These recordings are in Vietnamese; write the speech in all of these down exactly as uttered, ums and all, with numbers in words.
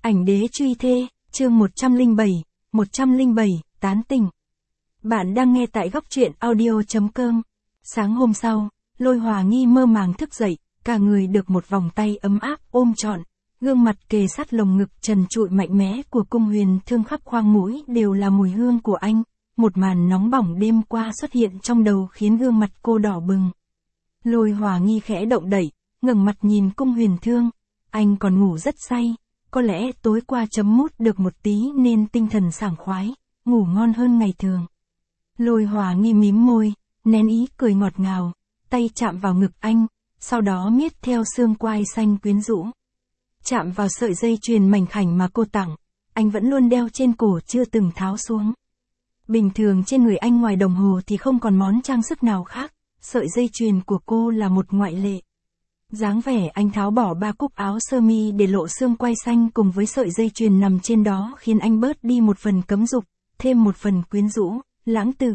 Ảnh đế truy thê, chương một trăm lẻ bảy, một trăm lẻ bảy, tán tỉnh. Bạn đang nghe tại góc truyện audio.com. Sáng hôm sau, Lôi Hòa Nghi mơ màng thức dậy, cả người được một vòng tay ấm áp ôm trọn, gương mặt kề sát lồng ngực trần trụi mạnh mẽ của Cung Huyền Thương, khắp khoang mũi đều là mùi hương của anh. Một màn nóng bỏng đêm qua xuất hiện trong đầu khiến gương mặt cô đỏ bừng. Lôi Hòa Nghi khẽ động đậy, ngẩng mặt nhìn Cung Huyền Thương. Anh còn ngủ rất say, có lẽ tối qua chấm mút được một tí nên tinh thần sảng khoái, ngủ ngon hơn ngày thường. Lôi Hòa Nghi mím môi, nén ý cười ngọt ngào, tay chạm vào ngực anh, sau đó miết theo xương quai xanh quyến rũ. Chạm vào sợi dây chuyền mảnh khảnh mà cô tặng, anh vẫn luôn đeo trên cổ chưa từng tháo xuống. Bình thường trên người anh ngoài đồng hồ thì không còn món trang sức nào khác, sợi dây chuyền của cô là một ngoại lệ. Dáng vẻ anh tháo bỏ ba cúc áo sơ mi để lộ xương quai xanh cùng với sợi dây chuyền nằm trên đó khiến anh bớt đi một phần cấm dục, thêm một phần quyến rũ, lãng tử.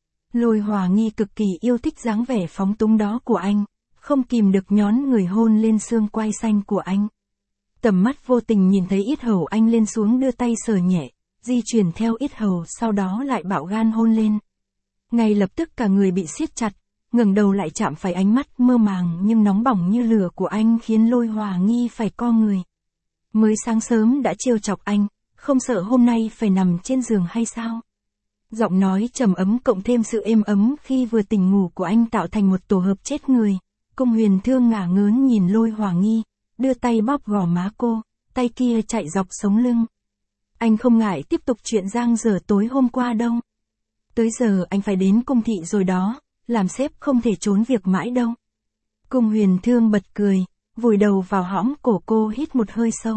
Lôi Hòa Nghi cực kỳ yêu thích dáng vẻ phóng túng đó của anh, không kìm được nhón người hôn lên xương quai xanh của anh. Tầm mắt vô tình nhìn thấy yết hầu anh lên xuống, đưa tay sờ nhẹ, di chuyển theo yết hầu, sau đó lại bạo gan hôn lên. Ngay lập tức cả người bị siết chặt, ngẩng đầu lại chạm phải ánh mắt mơ màng nhưng nóng bỏng như lửa của anh khiến Lôi Hòa Nghi phải co người. Mới sáng sớm đã trêu chọc anh, không sợ hôm nay phải nằm trên giường hay sao? Giọng nói trầm ấm cộng thêm sự êm ấm khi vừa tỉnh ngủ của anh tạo thành một tổ hợp chết người. Cung Huyền Thương ngả ngớn nhìn Lôi Hòa Nghi, đưa tay bóp gò má cô, tay kia chạy dọc sống lưng. Anh không ngại tiếp tục chuyện giang dở tối hôm qua đâu. Tới giờ anh phải đến cung thị rồi đó, làm sếp không thể trốn việc mãi đâu. Cung Huyền Thương bật cười, vùi đầu vào hõm cổ cô, hít một hơi sâu.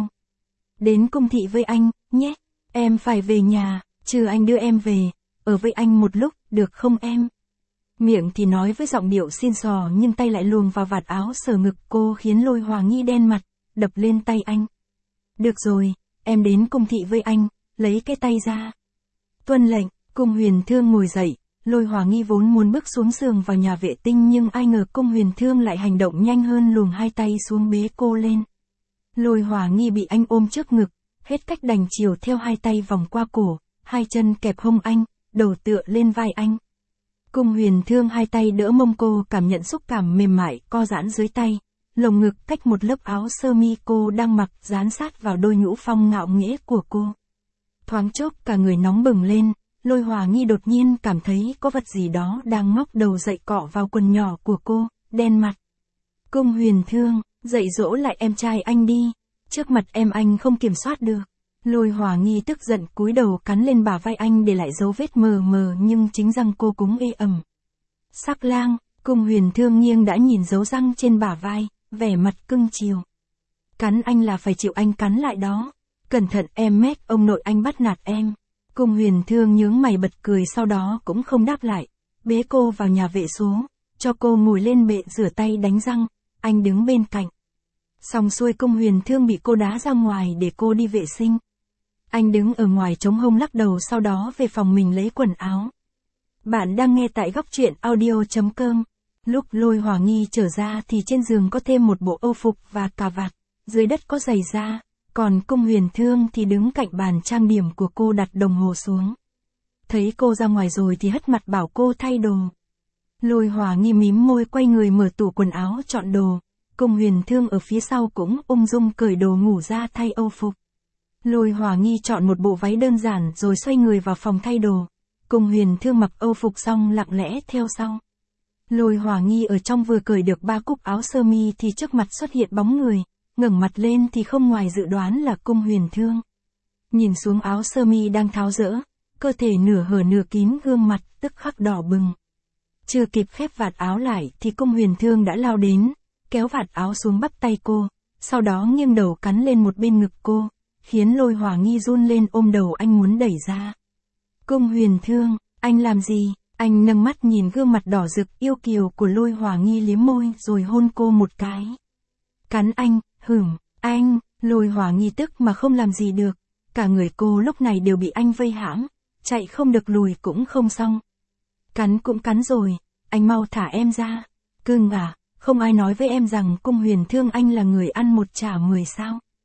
Đến cung thị với anh, nhé, em phải về nhà, trừ anh đưa em về, ở với anh một lúc, được không em? Miệng thì nói với giọng điệu xin xò nhưng tay lại luồn vào vạt áo sờ ngực cô khiến Lôi Hòa Nghi đen mặt, đập lên tay anh. Được rồi, em đến cung thị với anh, lấy cái tay ra. Tuân lệnh. Cung Huyền Thương ngồi dậy, Lôi Hòa Nghi vốn muốn bước xuống giường vào nhà vệ tinh nhưng ai ngờ Cung Huyền Thương lại hành động nhanh hơn, luồn hai tay xuống bế cô lên. Lôi Hòa Nghi bị anh ôm trước ngực, hết cách đành chiều theo hai tay vòng qua cổ, hai chân kẹp hông anh, đầu tựa lên vai anh. Cung Huyền Thương hai tay đỡ mông cô, cảm nhận xúc cảm mềm mại co giãn dưới tay, lồng ngực cách một lớp áo sơ mi cô đang mặc dán sát vào đôi nhũ phong ngạo nghễ của cô. Thoáng chốc cả người nóng bừng lên. Lôi Hòa Nghi đột nhiên cảm thấy có vật gì đó đang ngóc đầu dậy cọ vào quần nhỏ của cô, đen mặt. Cung Huyền Thương, dạy dỗ lại em trai anh đi, trước mặt em anh không kiểm soát được. Lôi Hòa Nghi tức giận cúi đầu cắn lên bả vai anh để lại dấu vết mờ mờ nhưng chính răng cô cũng ê ẩm. Sắc lang, Cung Huyền Thương nghiêng đã nhìn dấu răng trên bả vai, vẻ mặt cưng chiều. Cắn anh là phải chịu anh cắn lại đó, cẩn thận em mét, ông nội anh bắt nạt em. Cung Huyền Thương nhướng mày bật cười, sau đó cũng không đáp lại, bế cô vào nhà vệ số, cho cô ngồi lên bệ rửa tay đánh răng, anh đứng bên cạnh. Xong xuôi Cung Huyền Thương bị cô đá ra ngoài để cô đi vệ sinh. Anh đứng ở ngoài chống hông lắc đầu, sau đó về phòng mình lấy quần áo. Bạn đang nghe tại góc truyện audio.com. Lúc Lôi Hòa Nghi trở ra thì trên giường có thêm một bộ âu phục và cà vạt, dưới đất có giày da. Còn Cung Huyền Thương thì đứng cạnh bàn trang điểm của cô đặt đồng hồ xuống. Thấy cô ra ngoài rồi thì hất mặt bảo cô thay đồ. Lôi Hòa Nghi mím môi quay người mở tủ quần áo chọn đồ. Cung Huyền Thương ở phía sau cũng ung dung cởi đồ ngủ ra thay âu phục. Lôi Hòa Nghi chọn một bộ váy đơn giản rồi xoay người vào phòng thay đồ. Cung Huyền Thương mặc âu phục xong lặng lẽ theo sau. Lôi Hòa Nghi ở trong vừa cởi được ba cúc áo sơ mi thì trước mặt xuất hiện bóng người. Ngẩng mặt lên thì không ngoài dự đoán là Cung Huyền Thương. Nhìn xuống áo sơ mi đang tháo dỡ, cơ thể nửa hở nửa kín, gương mặt tức khắc đỏ bừng. Chưa kịp khép vạt áo lại thì Cung Huyền Thương đã lao đến, kéo vạt áo xuống bắp tay cô, sau đó nghiêng đầu cắn lên một bên ngực cô, khiến Lôi Hòa Nghi run lên ôm đầu anh muốn đẩy ra. Cung Huyền Thương, anh làm gì? Anh nâng mắt nhìn gương mặt đỏ rực yêu kiều của Lôi Hòa Nghi, liếm môi rồi hôn cô một cái. Cắn anh. Hửm, anh, Lôi Hòa Nghi tức mà không làm gì được, cả người cô lúc này đều bị anh vây hãm, chạy không được lùi cũng không xong. Cắn cũng cắn rồi, anh mau thả em ra. Cưng à, không ai nói với em rằng Cung Huyền Thương anh là người ăn một trả mười sao?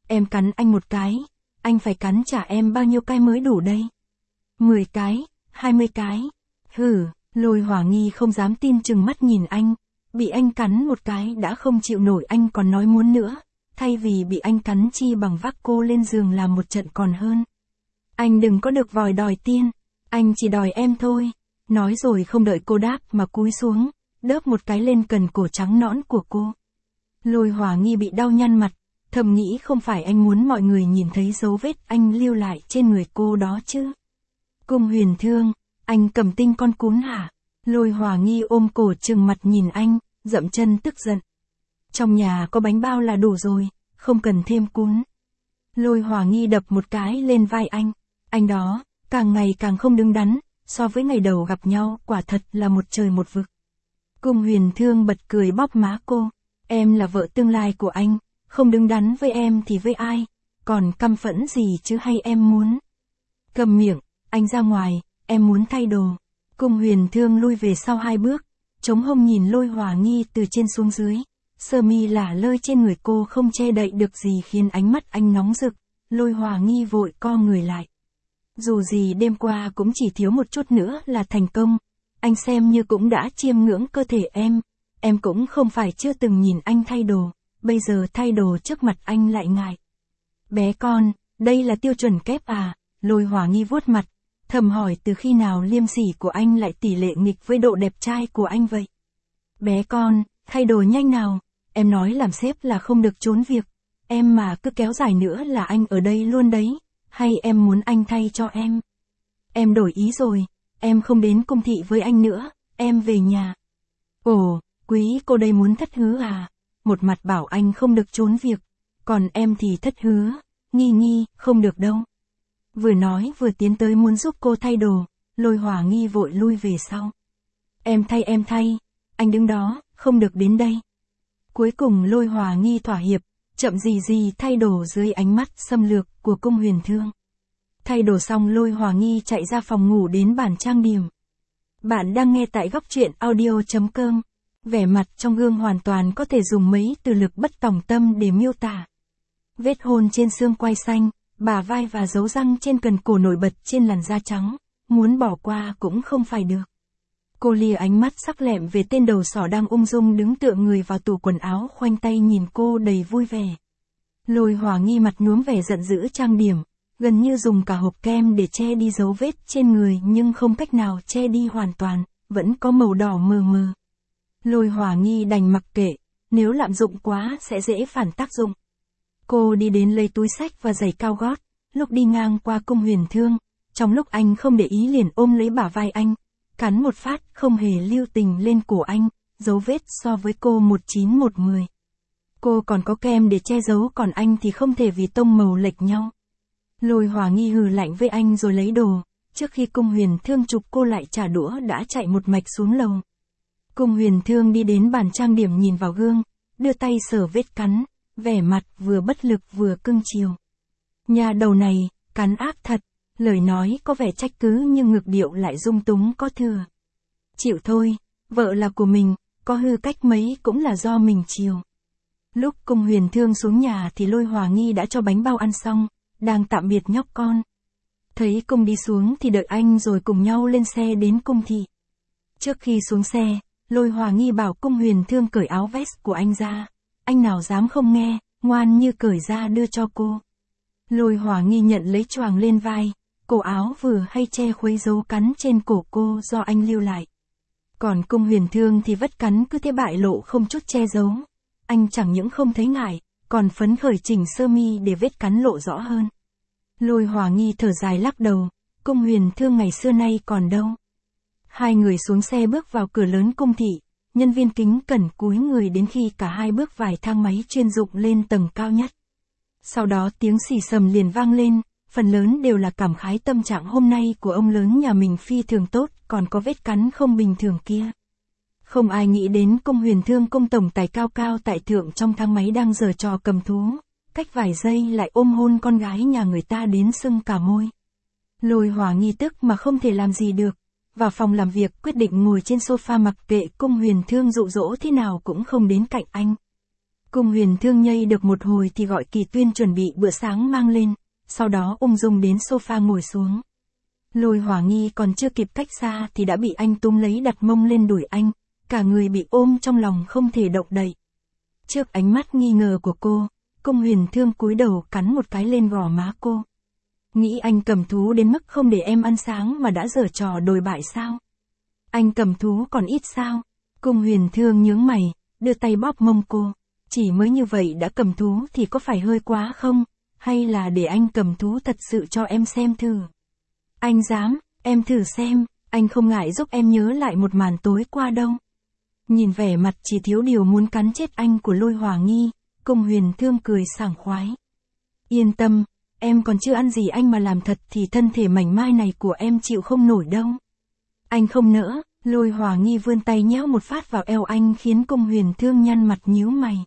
em cắn anh một cái, anh phải cắn trả em bao nhiêu cái mới đủ đây? mười cái, hai mươi cái. Hừ, Lôi Hỏa Nghi không dám tin chừng mắt nhìn anh, bị anh cắn một cái đã không chịu nổi anh còn nói muốn nữa, thay vì bị anh cắn chi bằng vác cô lên giường làm một trận còn hơn. Anh đừng có được vòi đòi tiên, anh chỉ đòi em thôi. Nói rồi không đợi cô đáp mà cúi xuống, đớp một cái lên cần cổ trắng nõn của cô. Lôi Hỏa Nghi bị đau nhăn mặt, thầm nghĩ không phải anh muốn mọi người nhìn thấy dấu vết anh lưu lại trên người cô đó chứ. Cung Huyền Thương, anh cầm tinh con cún hả? Lôi Hỏa Nghi ôm cổ trừng mặt nhìn anh, dậm chân tức giận. Trong nhà có bánh bao là đủ rồi, không cần thêm cún. Lôi Hỏa Nghi đập một cái lên vai anh. Anh đó, càng ngày càng không đứng đắn, so với ngày đầu gặp nhau quả thật là một trời một vực. Cung Huyền Thương bật cười bóp má cô. Em là vợ tương lai của anh, không đứng đắn với em thì với ai, còn căm phẫn gì chứ hay em muốn. Cầm miệng, anh ra ngoài, em muốn thay đồ. Cung Huyền Thương lui về sau hai bước, chống hông nhìn Lôi Hỏa Nghi từ trên xuống dưới. Sơ mi lả lơi trên người cô không che đậy được gì khiến ánh mắt anh nóng rực. Lôi Hỏa Nghi vội co người lại. Dù gì đêm qua cũng chỉ thiếu một chút nữa là thành công. Anh xem như cũng đã chiêm ngưỡng cơ thể em. Em cũng không phải chưa từng nhìn anh thay đồ, bây giờ thay đồ trước mặt anh lại ngại. Bé con, đây là tiêu chuẩn kép à? Lôi Hỏa Nghi vuốt mặt, thầm hỏi từ khi nào liêm sỉ của anh lại tỷ lệ nghịch với độ đẹp trai của anh vậy? Bé con, thay đồ nhanh nào, em nói làm sếp là không được trốn việc, em mà cứ kéo dài nữa là anh ở đây luôn đấy, hay em muốn anh thay cho em? Em đổi ý rồi, em không đến cung thị với anh nữa, em về nhà. Ồ, quý cô đây muốn thất hứa à? Một mặt bảo anh không được trốn việc, còn em thì thất hứa, Nghi Nghi, không được đâu. Vừa nói vừa tiến tới muốn giúp cô thay đồ, Lôi Hỏa Nghi vội lui về sau. Em thay em thay, anh đứng đó, không được đến đây. Cuối cùng Lôi Hỏa Nghi thỏa hiệp, chậm gì gì thay đồ dưới ánh mắt xâm lược của Cung Huyền Thương. Thay đồ xong Lôi Hỏa Nghi chạy ra phòng ngủ đến bàn trang điểm. Bạn đang nghe tại góc truyện audio chấm com. Vẻ mặt trong gương hoàn toàn có thể dùng mấy từ lực bất tòng tâm để miêu tả. Vết hôn trên xương quai xanh, bả vai và dấu răng trên cần cổ nổi bật trên làn da trắng, muốn bỏ qua cũng không phải được. Cô lìa ánh mắt sắc lẹm về tên đầu sỏ đang ung dung đứng tựa người vào tủ quần áo khoanh tay nhìn cô đầy vui vẻ. Lôi Hỏa Nghi mặt nhuốm vẻ giận dữ trang điểm, gần như dùng cả hộp kem để che đi dấu vết trên người nhưng không cách nào che đi hoàn toàn, vẫn có màu đỏ mờ mờ. Lôi Hỏa Nghi đành mặc kệ, nếu lạm dụng quá sẽ dễ phản tác dụng. Cô đi đến lấy túi xách và giày cao gót, lúc đi ngang qua Cung Huyền Thương, trong lúc anh không để ý liền ôm lấy bả vai anh, cắn một phát không hề lưu tình lên cổ anh, dấu vết so với cô một chín một mười. Cô còn có kem để che giấu còn anh thì không thể vì tông màu lệch nhau. Lôi Hỏa Nghi hừ lạnh với anh rồi lấy đồ, trước khi Cung Huyền Thương chụp cô lại trả đũa đã chạy một mạch xuống lầu. Cung Huyền Thương đi đến bàn trang điểm nhìn vào gương, đưa tay sờ vết cắn, vẻ mặt vừa bất lực vừa cưng chiều. Nhà đầu này, cắn ác thật, lời nói có vẻ trách cứ nhưng ngực điệu lại dung túng có thừa. Chịu thôi, vợ là của mình, có hư cách mấy cũng là do mình chiều. Lúc Cung Huyền Thương xuống nhà thì Lôi Hỏa Nghi đã cho bánh bao ăn xong, đang tạm biệt nhóc con. Thấy Cung đi xuống thì đợi anh rồi cùng nhau lên xe đến cung thị. Trước khi xuống xe, Lôi Hỏa Nghi bảo Cung Huyền Thương cởi áo vest của anh ra. Anh nào dám không nghe, ngoan như cởi ra đưa cho cô. Lôi Hỏa Nghi nhận lấy choàng lên vai, cổ áo vừa hay che khuấy dấu cắn trên cổ cô do anh lưu lại. Còn Cung Huyền Thương thì vất cắn cứ thế bại lộ không chút che giấu. Anh chẳng những không thấy ngại, còn phấn khởi chỉnh sơ mi để vết cắn lộ rõ hơn. Lôi Hỏa Nghi thở dài lắc đầu, Cung Huyền Thương ngày xưa nay còn đâu. Hai người xuống xe bước vào cửa lớn cung thị, nhân viên kính cẩn cúi người đến khi cả hai bước vài thang máy chuyên dụng lên tầng cao nhất. Sau đó tiếng xì xầm liền vang lên, phần lớn đều là cảm khái tâm trạng hôm nay của ông lớn nhà mình phi thường tốt, còn có vết cắn không bình thường kia. Không ai nghĩ đến Cung Huyền Thương công tổng tài cao cao tại thượng trong thang máy đang giở trò cầm thú, cách vài giây lại ôm hôn con gái nhà người ta đến sưng cả môi. Lôi Hỏa Nghi tức mà không thể làm gì được, vào phòng làm việc quyết định ngồi trên sofa mặc kệ Cung Huyền Thương dụ dỗ thế nào cũng không đến cạnh anh. Cung Huyền Thương nhây được một hồi thì gọi Kỳ Tuyên chuẩn bị bữa sáng mang lên, sau đó ung dung đến sofa ngồi xuống. Lôi Hỏa Nghi còn chưa kịp cách xa thì đã bị anh túm lấy đặt mông lên đùi anh, cả người bị ôm trong lòng không thể động đậy. Trước ánh mắt nghi ngờ của cô, Cung Huyền Thương cúi đầu cắn một cái lên gò má cô. Nghĩ anh cầm thú đến mức không để em ăn sáng mà đã giở trò đồi bại sao? Anh cầm thú còn ít sao? Cung Huyền Thương nhướng mày, đưa tay bóp mông cô. Chỉ mới như vậy đã cầm thú thì có phải hơi quá không? Hay là để anh cầm thú thật sự cho em xem thử? Anh dám, em thử xem, anh không ngại giúp em nhớ lại một màn tối qua đâu. Nhìn vẻ mặt chỉ thiếu điều muốn cắn chết anh của Lôi Hỏa Nghi, Cung Huyền Thương cười sảng khoái. Yên tâm, em còn chưa ăn gì anh mà làm thật thì thân thể mảnh mai này của em chịu không nổi đâu. Anh không nỡ, Lôi Hỏa Nghi vươn tay nhéo một phát vào eo anh khiến Cung Huyền Thương nhăn mặt nhíu mày.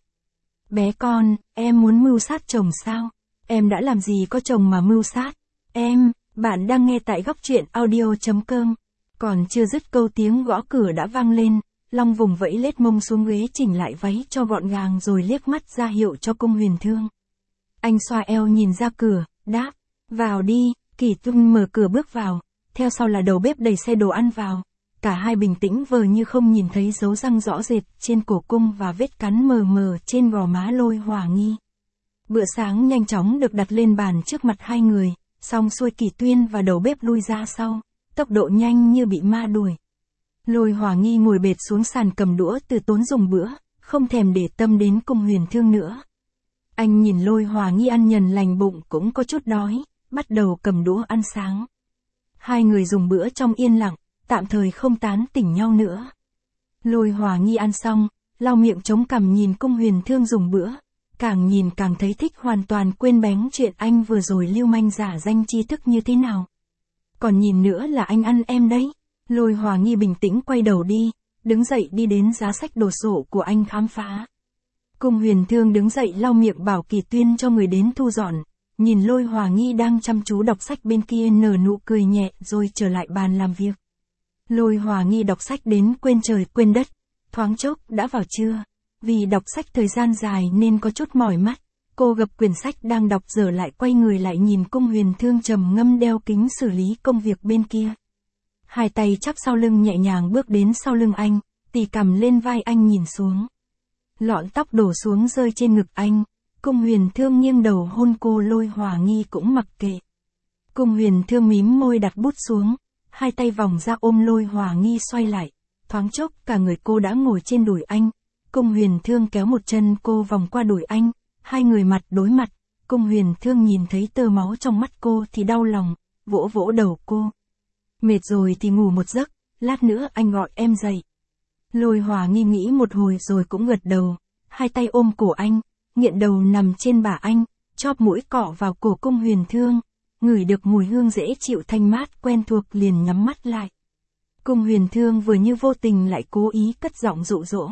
Bé con, em muốn mưu sát chồng sao? Em đã làm gì có chồng mà mưu sát? Em, bạn đang nghe tại góc truyện audio chấm com. Còn chưa dứt câu tiếng gõ cửa đã vang lên, Long vùng vẫy lết mông xuống ghế chỉnh lại váy cho gọn gàng rồi liếc mắt ra hiệu cho Cung Huyền Thương. Anh xoa eo nhìn ra cửa, đáp, vào đi. Kỳ Tuyên mở cửa bước vào, theo sau là đầu bếp đẩy xe đồ ăn vào. Cả hai bình tĩnh vờ như không nhìn thấy dấu răng rõ rệt trên cổ cung và vết cắn mờ mờ trên gò má Lôi Hỏa Nghi. Bữa sáng nhanh chóng được đặt lên bàn trước mặt hai người, xong xuôi Kỳ Tuyên và đầu bếp lui ra sau, tốc độ nhanh như bị ma đuổi. Lôi Hỏa Nghi ngồi bệt xuống sàn cầm đũa từ tốn dùng bữa, không thèm để tâm đến Cung Huyền Thương nữa. Anh nhìn Lôi Hỏa Nghi ăn nhần lành bụng cũng có chút đói, bắt đầu cầm đũa ăn sáng. Hai người dùng bữa trong yên lặng, tạm thời không tán tỉnh nhau nữa. Lôi Hỏa Nghi ăn xong, lau miệng chống cằm nhìn Cung Huyền Thương dùng bữa, càng nhìn càng thấy thích, hoàn toàn quên bén chuyện anh vừa rồi lưu manh giả danh tri thức như thế nào. Còn nhìn nữa là anh ăn em đấy. Lôi Hỏa Nghi bình tĩnh quay đầu đi, đứng dậy đi đến giá sách đồ sộ của anh khám phá. Cung Huyền Thương đứng dậy lau miệng bảo Kỳ Tuyên cho người đến thu dọn, nhìn Lôi Hỏa Nghi đang chăm chú đọc sách bên kia nở nụ cười nhẹ rồi trở lại bàn làm việc. Lôi Hỏa Nghi đọc sách đến quên trời quên đất, thoáng chốc đã vào trưa. Vì đọc sách thời gian dài nên có chút mỏi mắt, cô gập quyển sách đang đọc giờ lại quay người lại nhìn Cung Huyền Thương trầm ngâm đeo kính xử lý công việc bên kia. Hai tay chắp sau lưng nhẹ nhàng bước đến sau lưng anh, tì cằm lên vai anh nhìn xuống. Lọn tóc đổ xuống rơi trên ngực anh, Cung Huyền Thương nghiêng đầu hôn cô. Lôi Hỏa Nghi cũng mặc kệ. Cung Huyền Thương mím môi đặt bút xuống, hai tay vòng ra ôm Lôi Hỏa Nghi xoay lại, thoáng chốc cả người cô đã ngồi trên đùi anh. Cung Huyền Thương kéo một chân cô vòng qua đùi anh, hai người mặt đối mặt. Cung Huyền Thương nhìn thấy tơ máu trong mắt cô thì đau lòng, vỗ vỗ đầu cô. Mệt rồi thì ngủ một giấc, lát nữa anh gọi em dậy. Lôi Hỏa Nghi nghĩ một hồi rồi cũng gật đầu, hai tay ôm cổ anh, nghiện đầu nằm trên bả anh, chóp mũi cọ vào cổ Cung Huyền Thương, ngửi được mùi hương dễ chịu thanh mát quen thuộc liền nhắm mắt lại. Cung Huyền Thương vừa như vô tình lại cố ý cất giọng dụ dỗ.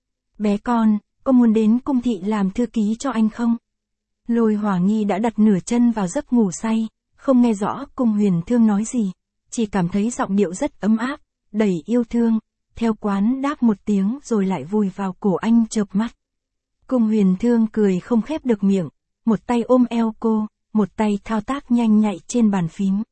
Bé con, có muốn đến cung thị làm thư ký cho anh không? Lôi Hỏa Nghi đã đặt nửa chân vào giấc ngủ say, không nghe rõ Cung Huyền Thương nói gì, chỉ cảm thấy giọng điệu rất ấm áp, đầy yêu thương, theo quán đáp một tiếng rồi lại vùi vào cổ anh chợp mắt. Cung Huyền Thương cười không khép được miệng, một tay ôm eo cô, một tay thao tác nhanh nhạy trên bàn phím.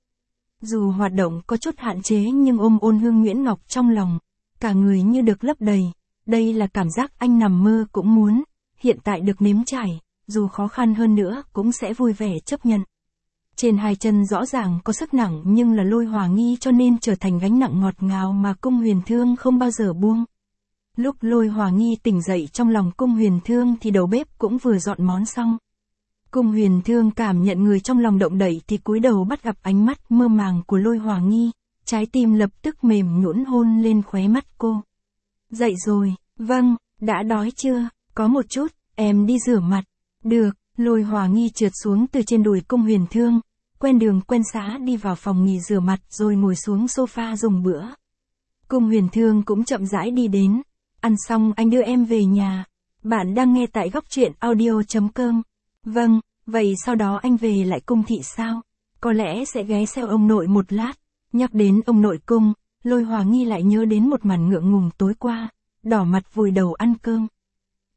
Dù hoạt động có chút hạn chế nhưng ôm Ôn Hương Nguyễn Ngọc trong lòng, cả người như được lấp đầy. Đây là cảm giác anh nằm mơ cũng muốn, hiện tại được nếm trải, dù khó khăn hơn nữa cũng sẽ vui vẻ chấp nhận. Trên hai chân rõ ràng có sức nặng nhưng là Lôi Hỏa Nghi cho nên trở thành gánh nặng ngọt ngào mà Cung Huyền Thương không bao giờ buông. Lúc Lôi Hỏa Nghi tỉnh dậy trong lòng Cung Huyền Thương thì đầu bếp cũng vừa dọn món xong. Cung Huyền Thương cảm nhận người trong lòng động đậy thì cúi đầu bắt gặp ánh mắt mơ màng của Lôi Hỏa Nghi, trái tim lập tức mềm nhũn hôn lên khóe mắt cô. Dậy rồi, vâng, đã đói chưa, có một chút, em đi rửa mặt. Được, Lôi Hỏa Nghi trượt xuống từ trên đùi Cung Huyền Thương, quen đường quen xá đi vào phòng nghỉ rửa mặt rồi ngồi xuống sofa dùng bữa. Cung Huyền Thương cũng chậm rãi đi đến, ăn xong anh đưa em về nhà. Bạn đang nghe tại góc truyện audio chấm com. Vâng, vậy sau đó anh về lại cung thị sao? Có lẽ sẽ ghé xem ông nội một lát. Nhắc đến ông nội cung, Lôi Hỏa Nghi lại nhớ đến một màn ngượng ngùng tối qua, đỏ mặt vùi đầu ăn cơm.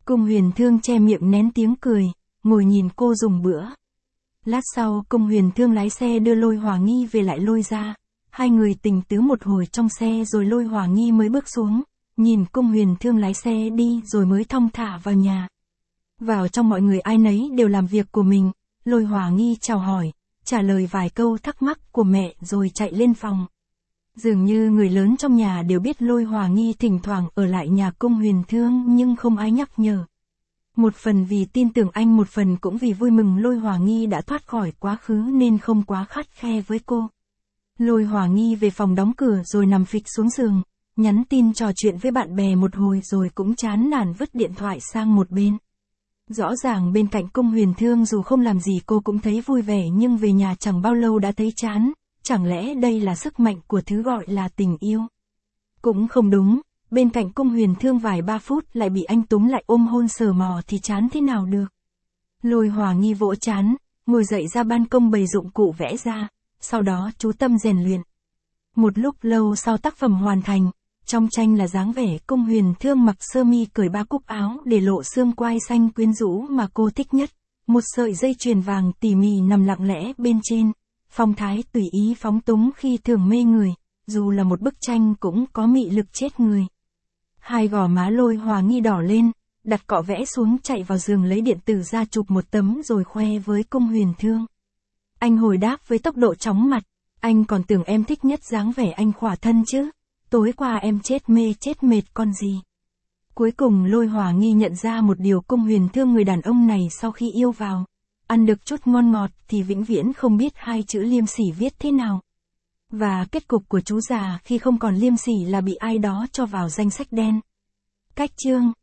Cung Huyền Thương che miệng nén tiếng cười, ngồi nhìn cô dùng bữa. Lát sau Cung Huyền Thương lái xe đưa Lôi Hòa Nghi về lại Lôi gia. Hai người tình tứ một hồi trong xe rồi Lôi Hòa Nghi mới bước xuống, nhìn Cung Huyền Thương lái xe đi rồi mới thong thả vào nhà. Vào trong mọi người ai nấy đều làm việc của mình, Lôi Hòa Nghi chào hỏi, trả lời vài câu thắc mắc của mẹ rồi chạy lên phòng. Dường như người lớn trong nhà đều biết Lôi Hòa Nghi thỉnh thoảng ở lại nhà Cung Huyền Thương nhưng không ai nhắc nhở. Một phần vì tin tưởng anh, một phần cũng vì vui mừng Lôi Hòa Nghi đã thoát khỏi quá khứ nên không quá khắt khe với cô. Lôi Hòa Nghi về phòng đóng cửa rồi nằm phịch xuống giường, nhắn tin trò chuyện với bạn bè một hồi rồi cũng chán nản vứt điện thoại sang một bên. Rõ ràng bên cạnh Cung Huyền Thương dù không làm gì cô cũng thấy vui vẻ nhưng về nhà chẳng bao lâu đã thấy chán, chẳng lẽ đây là sức mạnh của thứ gọi là tình yêu? Cũng không đúng, bên cạnh Cung Huyền Thương vài ba phút lại bị anh túm lại ôm hôn sờ mò thì chán thế nào được? Lôi Hòa Nghi vỗ chán, ngồi dậy ra ban công bày dụng cụ vẽ ra, sau đó chú tâm rèn luyện. Một lúc lâu sau tác phẩm hoàn thành, trong tranh là dáng vẻ Cung Huyền Thương mặc sơ mi cởi ba cúc áo để lộ xương quai xanh quyến rũ mà cô thích nhất, một sợi dây chuyền vàng tỉ mỉ nằm lặng lẽ bên trên, phong thái tùy ý phóng túng khi thường mê người, dù là một bức tranh cũng có mị lực chết người. Hai gò má Lôi Hòa Nghi đỏ lên, đặt cọ vẽ xuống chạy vào giường lấy điện tử ra chụp một tấm rồi khoe với Cung Huyền Thương. Anh hồi đáp với tốc độ chóng mặt, anh còn tưởng em thích nhất dáng vẻ anh khỏa thân chứ, tối qua em chết mê chết mệt con gì. Cuối cùng Lôi Hòa Nghi nhận ra một điều Cung Huyền Thương người đàn ông này sau khi yêu vào, ăn được chút ngon ngọt thì vĩnh viễn không biết hai chữ liêm sỉ viết thế nào. Và kết cục của chú già khi không còn liêm sỉ là bị ai đó cho vào danh sách đen. Cách chương